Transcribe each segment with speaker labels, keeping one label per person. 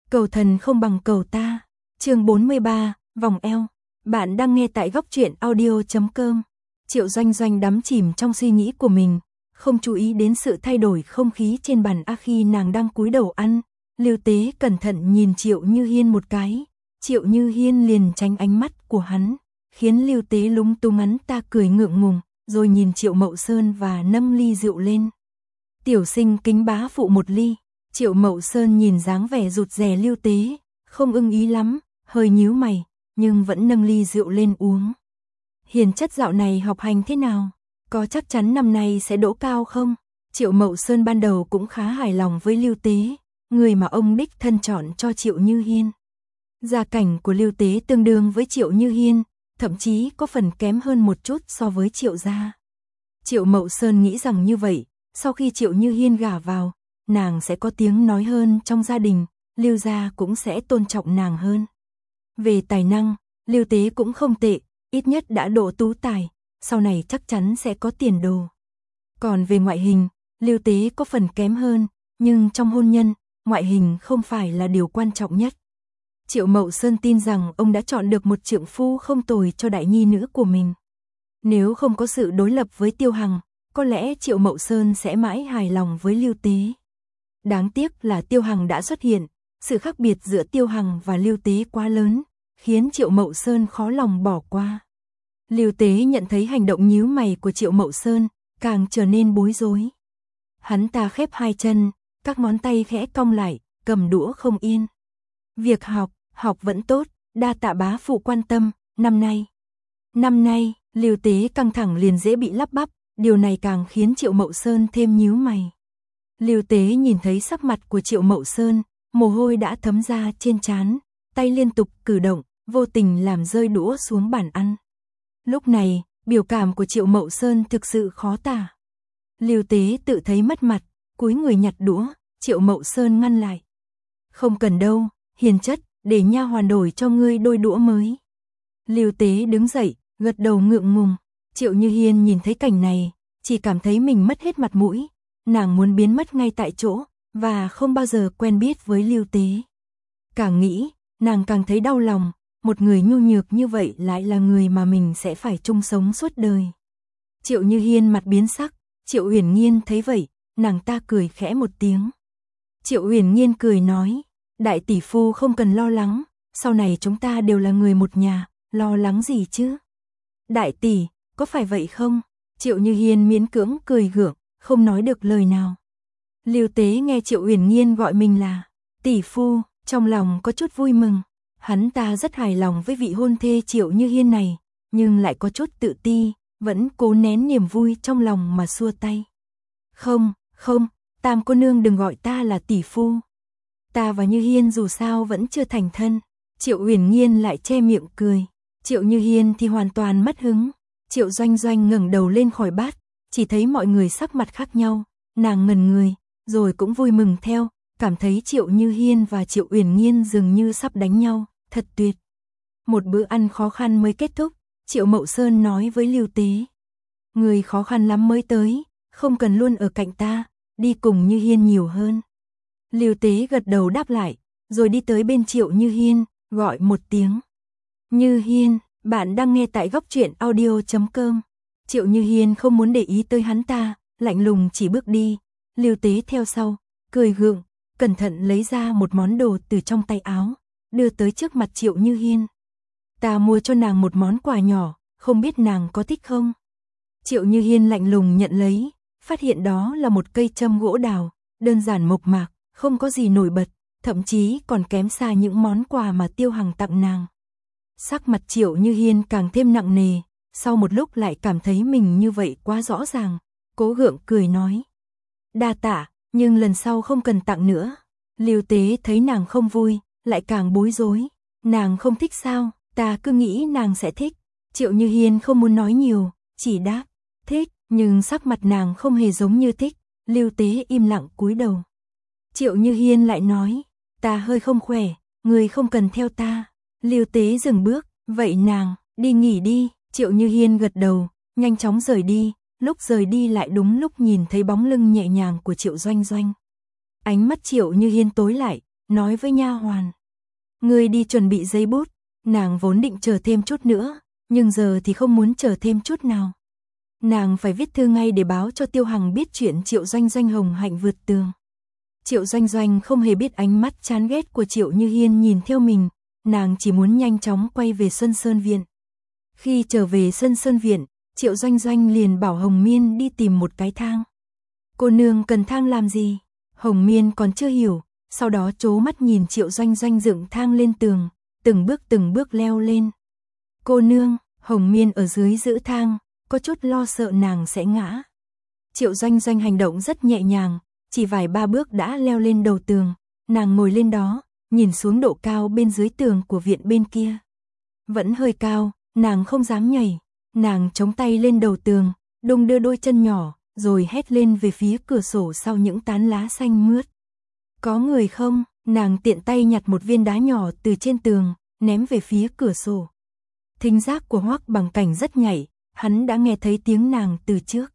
Speaker 1: Cầu thần không bằng cầu ta. Chương 43, vòng eo. Bạn đang nghe tại góc truyện audio.com. Triệu Doanh Doanh đắm chìm trong suy nghĩ của mình, không chú ý đến sự thay đổi không khí trên bàn ăn khi nàng đang cúi đầu ăn. Lưu Tế cẩn thận nhìn Triệu Như Hiên một cái, Triệu Như Hiên liền tránh ánh mắt của hắn, khiến Lưu Tế lúng túng, hắn ta cười ngượng ngùng, rồi nhìn Triệu Mậu Sơn và nâng ly rượu lên. Tiểu sinh kính bá phụ một ly. Triệu Mậu Sơn nhìn dáng vẻ rụt rè Lưu Tế, không ưng ý lắm, hơi nhíu mày, nhưng vẫn nâng ly rượu lên uống. Hiền chất dạo này học hành thế nào? Có chắc chắn năm nay sẽ đỗ cao không? Triệu Mậu Sơn ban đầu cũng khá hài lòng với Lưu Tế, người mà ông đích thân chọn cho Triệu Như Hiên. Gia cảnh của Lưu Tế tương đương với Triệu Như Hiên, thậm chí có phần kém hơn một chút so với Triệu gia. Triệu Mậu Sơn nghĩ rằng như vậy, sau khi Triệu Như Hiên gả vào, nàng sẽ có tiếng nói hơn trong gia đình, Lưu gia cũng sẽ tôn trọng nàng hơn. Về tài năng, Lưu Tế cũng không tệ, ít nhất đã độ tú tài, sau này chắc chắn sẽ có tiền đồ. Còn về ngoại hình, Lưu Tế có phần kém hơn, nhưng trong hôn nhân, ngoại hình không phải là điều quan trọng nhất. Triệu Mậu Sơn tin rằng ông đã chọn được một trượng phu không tồi cho đại nhi nữ của mình. Nếu không có sự đối lập với Tiêu Hằng, có lẽ Triệu Mậu Sơn sẽ mãi hài lòng với Lưu Tế. Đáng tiếc là Tiêu Hằng đã xuất hiện, sự khác biệt giữa Tiêu Hằng và Lưu Tế quá lớn, khiến Triệu Mậu Sơn khó lòng bỏ qua. Lưu Tế nhận thấy hành động nhíu mày của Triệu Mậu Sơn, càng trở nên bối rối. Hắn ta khép hai chân, các ngón tay khẽ cong lại, cầm đũa không yên. Việc học vẫn tốt, đa tạ bá phụ quan tâm, năm nay, Lưu Tế căng thẳng liền dễ bị lắp bắp, điều này càng khiến Triệu Mậu Sơn thêm nhíu mày. Lưu Tế nhìn thấy sắc mặt của Triệu Mậu Sơn, mồ hôi đã thấm ra trên trán, tay liên tục cử động, vô tình làm rơi đũa xuống bàn ăn. Lúc này, biểu cảm của Triệu Mậu Sơn thực sự khó tả. Lưu Tế tự thấy mất mặt, cúi người nhặt đũa, Triệu Mậu Sơn ngăn lại. Không cần đâu, Hiền chất, để nha hoàn đổi cho ngươi đôi đũa mới. Lưu Tế đứng dậy, gật đầu ngượng ngùng. Triệu Như Hiên nhìn thấy cảnh này, chỉ cảm thấy mình mất hết mặt mũi, nàng muốn biến mất ngay tại chỗ, và không bao giờ quen biết với Lưu Tế. Càng nghĩ, nàng càng thấy đau lòng, một người nhu nhược như vậy lại là người mà mình sẽ phải chung sống suốt đời. Triệu Như Hiên mặt biến sắc, Triệu Uyển Nhiên thấy vậy, nàng ta cười khẽ một tiếng. Triệu Uyển Nhiên cười nói, đại tỷ phu không cần lo lắng, sau này chúng ta đều là người một nhà, lo lắng gì chứ? Đại tỷ, có phải vậy không? Triệu Như Hiên miễn cưỡng cười gượng, không nói được lời nào. Lưu Tế nghe Triệu Uyển Nhiên gọi mình là tỷ phu, trong lòng có chút vui mừng. Hắn ta rất hài lòng với vị hôn thê Triệu Như Hiên này, nhưng lại có chút tự ti, vẫn cố nén niềm vui trong lòng mà xua tay. Không, Tam cô nương đừng gọi ta là tỷ phu. Ta và Như Hiên dù sao vẫn chưa thành thân. Triệu Uyển Nhiên lại che miệng cười. Triệu Như Hiên thì hoàn toàn mất hứng. Triệu Doanh Doanh ngẩng đầu lên khỏi bát, chỉ thấy mọi người sắc mặt khác nhau, nàng ngẩn người, rồi cũng vui mừng theo, cảm thấy Triệu Như Hiên và Triệu Uyển Nhiên dường như sắp đánh nhau, thật tuyệt. Một bữa ăn khó khăn mới kết thúc, Triệu Mậu Sơn nói với Lưu Tế. Người khó khăn lắm mới tới, không cần luôn ở cạnh ta, đi cùng Như Hiên nhiều hơn. Lưu Tế gật đầu đáp lại, rồi đi tới bên Triệu Như Hiên, gọi một tiếng. Như Hiên, bạn đang nghe tại góc truyện audio.com. Triệu Như Hiên không muốn để ý tới hắn ta, lạnh lùng chỉ bước đi. Lưu Tế theo sau, cười gượng, cẩn thận lấy ra một món đồ từ trong tay áo, đưa tới trước mặt Triệu Như Hiên. Ta mua cho nàng một món quà nhỏ, không biết nàng có thích không? Triệu Như Hiên lạnh lùng nhận lấy, phát hiện đó là một cây châm gỗ đào, đơn giản mộc mạc, không có gì nổi bật, thậm chí còn kém xa những món quà mà Tiêu Hằng tặng nàng. Sắc mặt Triệu Như Hiên càng thêm nặng nề, sau một lúc lại cảm thấy mình như vậy quá rõ ràng, cố gượng cười nói. Đa tạ, nhưng lần sau không cần tặng nữa. Lưu Tế thấy nàng không vui, lại càng bối rối. Nàng không thích sao, ta cứ nghĩ nàng sẽ thích. Triệu Như Hiên không muốn nói nhiều, chỉ đáp, thích, nhưng sắc mặt nàng không hề giống như thích. Lưu Tế im lặng cúi đầu. Triệu Như Hiên lại nói, ta hơi không khỏe, người không cần theo ta. Lưu Tế dừng bước, vậy nàng, đi nghỉ đi. Triệu Như Hiên gật đầu, nhanh chóng rời đi, lúc rời đi lại đúng lúc nhìn thấy bóng lưng nhẹ nhàng của Triệu Doanh Doanh. Ánh mắt Triệu Như Hiên tối lại, nói với nha hoàn. Ngươi đi chuẩn bị giấy bút, nàng vốn định chờ thêm chút nữa, nhưng giờ thì không muốn chờ thêm chút nào. Nàng phải viết thư ngay để báo cho Tiêu Hằng biết chuyện Triệu Doanh Doanh hồng hạnh vượt tường. Triệu Doanh Doanh không hề biết ánh mắt chán ghét của Triệu Như Hiên nhìn theo mình, nàng chỉ muốn nhanh chóng quay về Xuân Sơn Viện. Khi trở về Xuân Sơn Viện, Triệu Doanh Doanh liền bảo Hồng Miên đi tìm một cái thang. Cô nương cần thang làm gì? Hồng Miên còn chưa hiểu, sau đó trố mắt nhìn Triệu Doanh Doanh dựng thang lên tường, từng bước leo lên. Cô nương, Hồng Miên ở dưới giữ thang, có chút lo sợ nàng sẽ ngã. Triệu Doanh Doanh hành động rất nhẹ nhàng, chỉ vài ba bước đã leo lên đầu tường, nàng ngồi lên đó, nhìn xuống độ cao bên dưới tường của viện bên kia. Vẫn hơi cao, nàng không dám nhảy, nàng chống tay lên đầu tường, đung đưa đôi chân nhỏ, rồi hét lên về phía cửa sổ sau những tán lá xanh mướt. Có người không? Nàng tiện tay nhặt một viên đá nhỏ từ trên tường, ném về phía cửa sổ. Thính giác của Hoắc Bằng Cảnh rất nhạy, hắn đã nghe thấy tiếng nàng từ trước.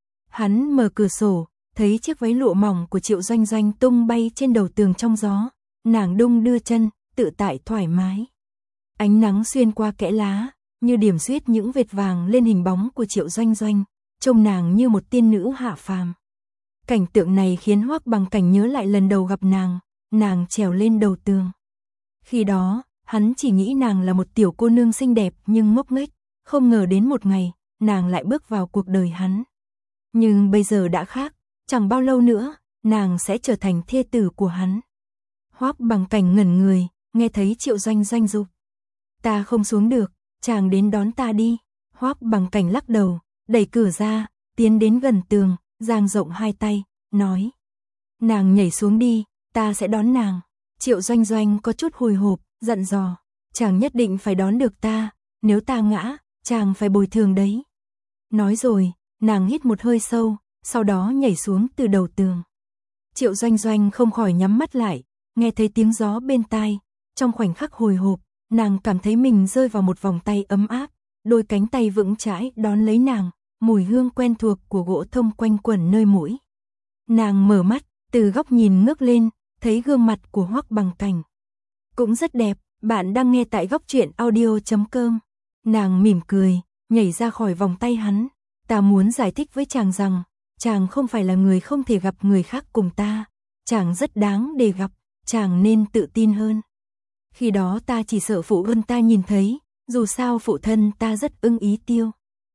Speaker 1: Hắn mở cửa sổ, thấy chiếc váy lụa mỏng của Triệu Doanh Doanh tung bay trên đầu tường trong gió, nàng đung đưa chân, tự tại thoải mái. Ánh nắng xuyên qua kẽ lá, như điểm xuyết những vệt vàng lên hình bóng của Triệu Doanh Doanh, trông nàng như một tiên nữ hạ phàm. Cảnh tượng này khiến Hoắc Bằng Cảnh nhớ lại lần đầu gặp nàng trèo lên đầu tường. Khi đó, hắn chỉ nghĩ nàng là một tiểu cô nương xinh đẹp nhưng ngốc nghếch, không ngờ đến một ngày, nàng lại bước vào cuộc đời hắn. Nhưng bây giờ đã khác, chẳng bao lâu nữa, nàng sẽ trở thành thê tử của hắn. Hoắc Bằng Cảnh ngẩn người, nghe thấy Triệu Doanh Doanh dục. Ta không xuống được, chàng đến đón ta đi. Hoắc Bằng Cảnh lắc đầu, đẩy cửa ra, tiến đến gần tường, dang rộng hai tay, nói. Nàng nhảy xuống đi, ta sẽ đón nàng. Triệu Doanh Doanh có chút hồi hộp, dặn dò. Chàng nhất định phải đón được ta, nếu ta ngã, chàng phải bồi thường đấy. Nói rồi, nàng hít một hơi sâu, sau đó nhảy xuống từ đầu tường. Triệu Doanh Doanh không khỏi nhắm mắt lại, nghe thấy tiếng gió bên tai. Trong khoảnh khắc hồi hộp, nàng cảm thấy mình rơi vào một vòng tay ấm áp, đôi cánh tay vững chãi đón lấy nàng, mùi hương quen thuộc của gỗ thông quanh quẩn nơi mũi. Nàng mở mắt, từ góc nhìn ngước lên, thấy gương mặt của Hoắc Bằng Cảnh. Cũng rất đẹp, bạn đang nghe tại góc truyện audio.com. Nàng mỉm cười, nhảy ra khỏi vòng tay hắn. Ta muốn giải thích với chàng rằng, chàng không phải là người không thể gặp người khác cùng ta. Chàng rất đáng để gặp, chàng nên tự tin hơn. Khi đó ta chỉ sợ phụ thân ta nhìn thấy, dù sao phụ thân ta rất ưng ý Tiêu.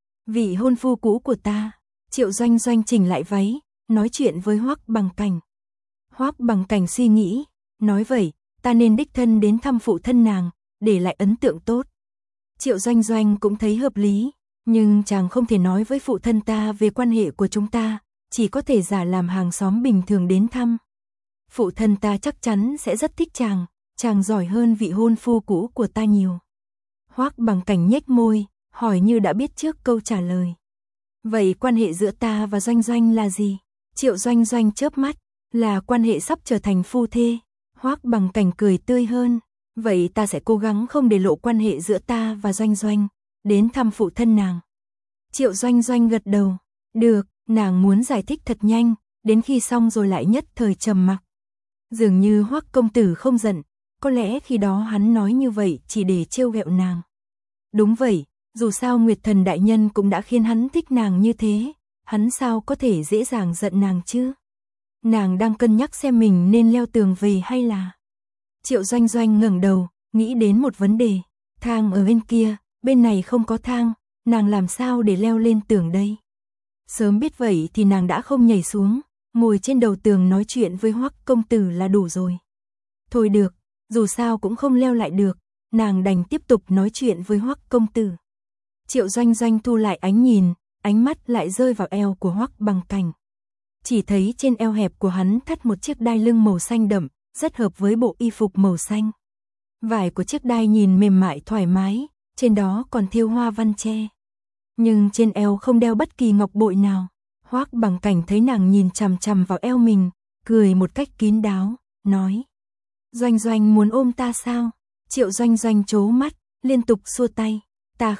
Speaker 1: Vị hôn phu cũ của ta. Triệu Doanh Doanh chỉnh lại váy, nói chuyện với Hoắc Bằng Cảnh. Hoắc Bằng Cảnh suy nghĩ, nói vậy, ta nên đích thân đến thăm phụ thân nàng, để lại ấn tượng tốt. Triệu Doanh Doanh cũng thấy hợp lý, nhưng chàng không thể nói với phụ thân ta về quan hệ của chúng ta, chỉ có thể giả làm hàng xóm bình thường đến thăm. Phụ thân ta chắc chắn sẽ rất thích chàng giỏi hơn vị hôn phu cũ của ta nhiều. Hoắc Bằng Cảnh nhếch môi, hỏi như đã biết trước câu trả lời. Vậy quan hệ giữa ta và Doanh Doanh là gì? Triệu Doanh Doanh chớp mắt, là quan hệ sắp trở thành phu thê. Hoắc Bằng Cảnh cười tươi hơn, vậy ta sẽ cố gắng không để lộ quan hệ giữa ta và Doanh Doanh, đến thăm phụ thân nàng. Triệu Doanh Doanh gật đầu, được, nàng muốn giải thích thật nhanh, đến khi xong rồi lại nhất thời trầm mặc. Dường như Hoắc công tử không giận, có lẽ khi đó hắn nói như vậy chỉ để trêu ghẹo nàng. Đúng vậy, dù sao Nguyệt Thần đại nhân cũng đã khiến hắn thích nàng như thế, hắn sao có thể dễ dàng giận nàng chứ? Nàng đang cân nhắc xem mình nên leo tường về hay là... Triệu Doanh Doanh ngẩng đầu, nghĩ đến một vấn đề. Thang ở bên kia, bên này không có thang, nàng làm sao để leo lên tường đây? Sớm biết vậy thì nàng đã không nhảy xuống, ngồi trên đầu tường nói chuyện với Hoắc công tử là đủ rồi. Thôi được, dù sao cũng không leo lại được, nàng đành tiếp tục nói chuyện với Hoắc công tử. Triệu Doanh Doanh thu lại ánh nhìn, ánh mắt lại rơi vào eo của Hoắc Bằng Cảnh. Chỉ thấy trên eo hẹp của hắn thắt một chiếc đai lưng màu xanh đậm, rất hợp với bộ y phục màu xanh. Vải của chiếc đai nhìn mềm mại thoải mái, trên đó còn thêu hoa văn tre. Nhưng trên eo không đeo bất kỳ ngọc bội nào. Hoắc Bằng Cảnh thấy nàng nhìn chằm chằm vào eo mình, cười một cách kín đáo, nói. Doanh Doanh muốn ôm ta sao? Triệu Doanh Doanh trố mắt, liên tục xua tay. Ta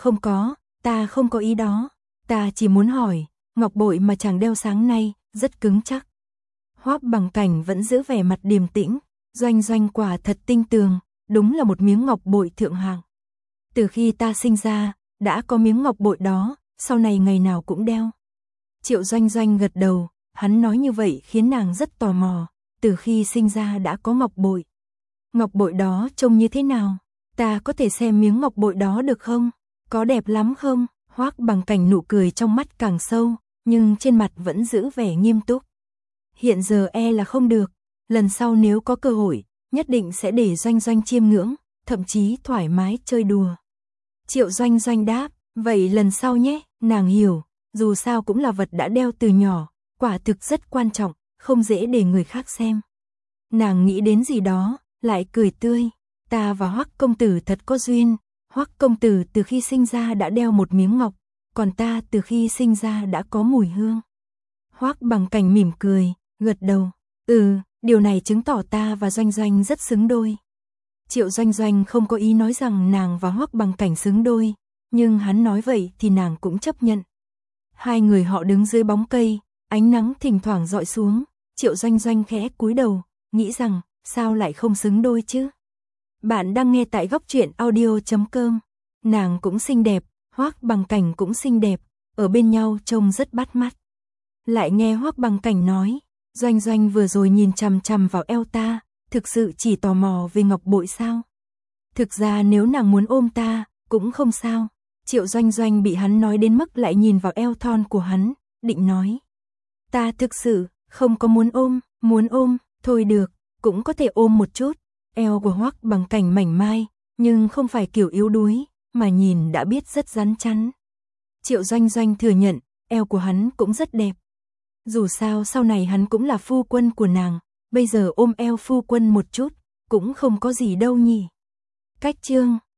Speaker 1: không có ý đó. Ta chỉ muốn hỏi, ngọc bội mà chàng đeo sáng nay, rất cứng chắc. Hoắc Bằng Cảnh vẫn giữ vẻ mặt điềm tĩnh, Doanh Doanh quả thật tinh tường, đúng là một miếng ngọc bội thượng hạng. Từ khi ta sinh ra, đã có miếng ngọc bội đó, sau này ngày nào cũng đeo. Triệu Doanh Doanh gật đầu, hắn nói như vậy khiến nàng rất tò mò, từ khi sinh ra đã có ngọc bội. Ngọc bội đó trông như thế nào? Ta có thể xem miếng ngọc bội đó được không? Có đẹp lắm không? Hoắc Bằng Cảnh nụ cười trong mắt càng sâu, nhưng trên mặt vẫn giữ vẻ nghiêm túc. Hiện giờ là không được, lần sau nếu có cơ hội, nhất định sẽ để Doanh Doanh chiêm ngưỡng, thậm chí thoải mái chơi đùa. Triệu Doanh Doanh đáp, vậy lần sau nhé, nàng hiểu, dù sao cũng là vật đã đeo từ nhỏ, quả thực rất quan trọng, không dễ để người khác xem. Nàng nghĩ đến gì đó, lại cười tươi, ta và Hoắc công tử thật có duyên, Hoắc công tử từ khi sinh ra đã đeo một miếng ngọc, còn ta từ khi sinh ra đã có mùi hương. Hoắc Bằng Cảnh mỉm cười, gật đầu, điều này chứng tỏ ta và Doanh Doanh rất xứng đôi. Triệu Doanh Doanh không có ý nói rằng nàng và Hoắc Bằng Cảnh xứng đôi, nhưng hắn nói vậy thì nàng cũng chấp nhận. Hai người họ đứng dưới bóng cây, ánh nắng thỉnh thoảng dọi xuống, Triệu Doanh Doanh khẽ cúi đầu, nghĩ rằng, sao lại không xứng đôi chứ? Bạn đang nghe tại góc truyện audio.com. Nàng cũng xinh đẹp, Hoắc Bằng Cảnh cũng xinh đẹp, ở bên nhau trông rất bắt mắt. Lại nghe Hoắc Bằng Cảnh nói, Doanh Doanh vừa rồi nhìn chằm chằm vào eo ta, thực sự chỉ tò mò về ngọc bội sao? Thực ra nếu nàng muốn ôm ta, cũng không sao. Triệu Doanh Doanh bị hắn nói đến mức lại nhìn vào eo thon của hắn, định nói. Ta thực sự không có muốn ôm, thôi được, cũng có thể ôm một chút. Eo của Hoắc Bằng Cảnh mảnh mai, nhưng không phải kiểu yếu đuối, mà nhìn đã biết rất rắn chắn. Triệu Doanh Doanh thừa nhận, eo của hắn cũng rất đẹp. Dù sao sau này hắn cũng là phu quân của nàng, bây giờ ôm eo phu quân một chút, cũng không có gì đâu nhỉ. Cách chương